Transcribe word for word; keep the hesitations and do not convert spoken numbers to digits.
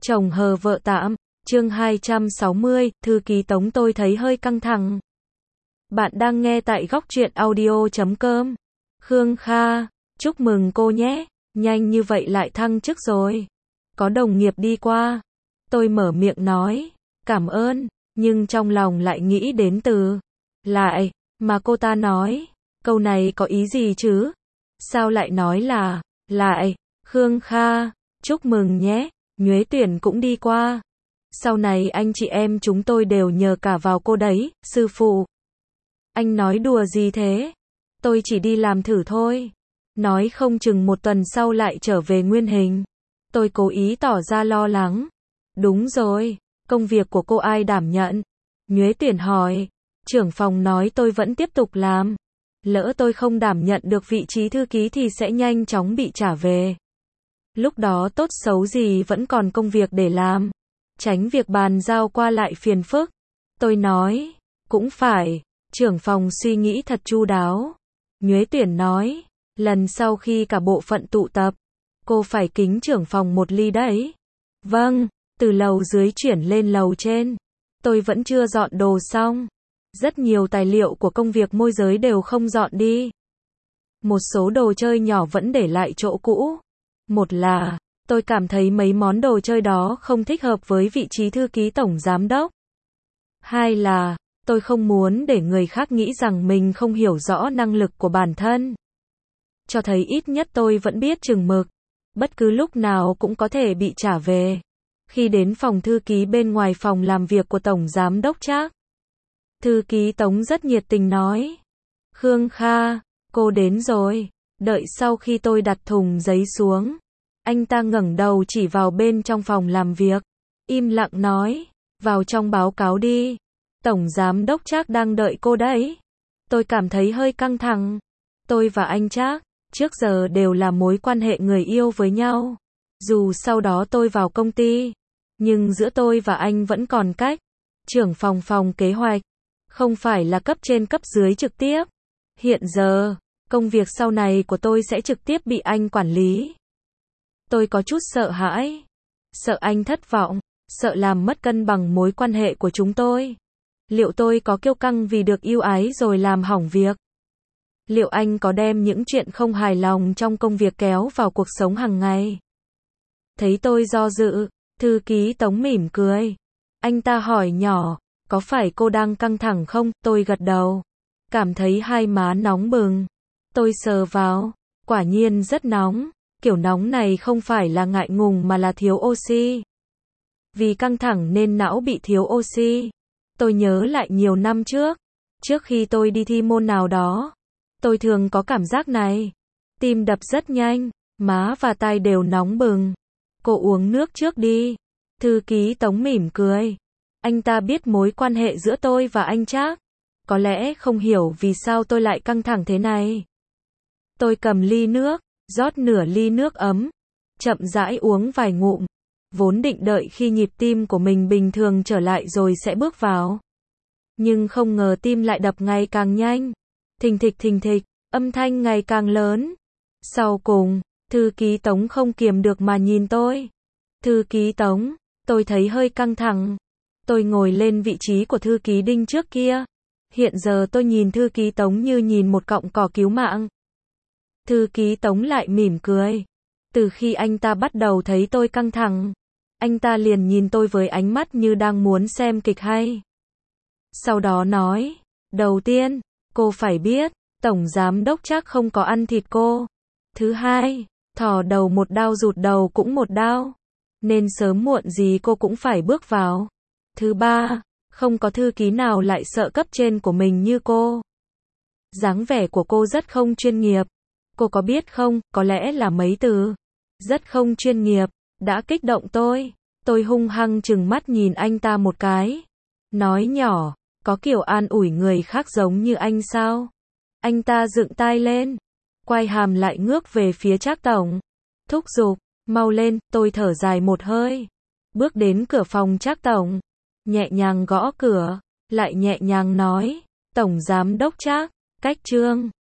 Chồng hờ vợ tạm, chương hai trăm sáu mươi, thư ký Tống tôi thấy hơi căng thẳng. Bạn đang nghe tại góc truyện audio chấm com. Khương Kha, chúc mừng cô nhé, nhanh như vậy lại thăng chức rồi. Có đồng nghiệp đi qua. Tôi mở miệng nói, cảm ơn, nhưng trong lòng lại nghĩ đến từ lại, mà cô ta nói, câu này có ý gì chứ? Sao lại nói là lại, Khương Kha, chúc mừng nhé, Nhuế Tuyển cũng đi qua. Sau này anh chị em chúng tôi đều nhờ cả vào cô đấy, sư phụ. Anh nói đùa gì thế? Tôi chỉ đi làm thử thôi. Nói không chừng một tuần sau lại trở về nguyên hình. Tôi cố ý tỏ ra lo lắng. Đúng rồi, công việc của cô ai đảm nhận? Nhuế Tuyển hỏi. Trưởng phòng nói tôi vẫn tiếp tục làm. Lỡ tôi không đảm nhận được vị trí thư ký thì sẽ nhanh chóng bị trả về. Lúc đó tốt xấu gì vẫn còn công việc để làm. Tránh việc bàn giao qua lại phiền phức. Tôi nói, cũng phải, trưởng phòng suy nghĩ thật chu đáo. Nhuế Tuyển nói, lần sau khi cả bộ phận tụ tập, cô phải kính trưởng phòng một ly đấy. Vâng, từ lầu dưới chuyển lên lầu trên. Tôi vẫn chưa dọn đồ xong. Rất nhiều tài liệu của công việc môi giới đều không dọn đi. Một số đồ chơi nhỏ vẫn để lại chỗ cũ. Một là, tôi cảm thấy mấy món đồ chơi đó không thích hợp với vị trí thư ký tổng giám đốc. Hai là, tôi không muốn để người khác nghĩ rằng mình không hiểu rõ năng lực của bản thân. Cho thấy ít nhất tôi vẫn biết chừng mực. Bất cứ lúc nào cũng có thể bị trả về. Khi đến phòng thư ký bên ngoài phòng làm việc của tổng giám đốc Trác, thư ký Tống rất nhiệt tình nói, Khương Kha, cô đến rồi. Đợi sau khi tôi đặt thùng giấy xuống, anh ta ngẩng đầu chỉ vào bên trong phòng làm việc, im lặng nói, vào trong báo cáo đi. Tổng giám đốc Trác đang đợi cô đấy. Tôi cảm thấy hơi căng thẳng. Tôi và anh Trác, trước giờ đều là mối quan hệ người yêu với nhau. Dù sau đó tôi vào công ty, nhưng giữa tôi và anh vẫn còn cách. Trưởng phòng phòng kế hoạch, không phải là cấp trên cấp dưới trực tiếp. Hiện giờ, công việc sau này của tôi sẽ trực tiếp bị anh quản lý. Tôi có chút sợ hãi. Sợ anh thất vọng, sợ làm mất cân bằng mối quan hệ của chúng tôi. Liệu tôi có kiêu căng vì được yêu ái rồi làm hỏng việc? Liệu anh có đem những chuyện không hài lòng trong công việc kéo vào cuộc sống hàng ngày? Thấy tôi do dự, thư ký Tống mỉm cười. Anh ta hỏi nhỏ, có phải cô đang căng thẳng không? Tôi gật đầu. Cảm thấy hai má nóng bừng. Tôi sờ vào, quả nhiên rất nóng. Kiểu nóng này không phải là ngại ngùng mà là thiếu oxy. Vì căng thẳng nên não bị thiếu oxy. Tôi nhớ lại nhiều năm trước. Trước khi tôi đi thi môn nào đó, tôi thường có cảm giác này. Tim đập rất nhanh, má và tai đều nóng bừng. Cô uống nước trước đi. Thư ký Tống mỉm cười. Anh ta biết mối quan hệ giữa tôi và anh Trác. Có lẽ không hiểu vì sao tôi lại căng thẳng thế này. Tôi cầm ly nước, rót nửa ly nước ấm, chậm rãi uống vài ngụm. Vốn định đợi khi nhịp tim của mình bình thường trở lại rồi sẽ bước vào. Nhưng không ngờ tim lại đập ngày càng nhanh. Thình thịch thình thịch, âm thanh ngày càng lớn. Sau cùng, thư ký Tống không kiềm được mà nhìn tôi. Thư ký Tống, tôi thấy hơi căng thẳng. Tôi ngồi lên vị trí của thư ký Đinh trước kia. Hiện giờ tôi nhìn thư ký Tống như nhìn một cọng cỏ cứu mạng. Thư ký Tống lại mỉm cười. Từ khi anh ta bắt đầu thấy tôi căng thẳng, anh ta liền nhìn tôi với ánh mắt như đang muốn xem kịch hay. Sau đó nói, đầu tiên, cô phải biết, tổng giám đốc Trác không có ăn thịt cô. Thứ hai, thò đầu một đao rụt đầu cũng một đao. Nên sớm muộn gì cô cũng phải bước vào. Thứ ba, không có thư ký nào lại sợ cấp trên của mình như cô. Dáng vẻ của cô rất không chuyên nghiệp. Cô có biết không, có lẽ là mấy từ rất không chuyên nghiệp đã kích động tôi. Tôi hung hăng trừng mắt nhìn anh ta một cái. Nói nhỏ, có kiểu an ủi người khác giống như anh sao? Anh ta dựng tai lên, quay hàm lại ngước về phía Trác tổng. Thúc giục, mau lên. Tôi thở dài một hơi. Bước đến cửa phòng Trác tổng, nhẹ nhàng gõ cửa, lại nhẹ nhàng nói, tổng giám đốc Trác, cách trương.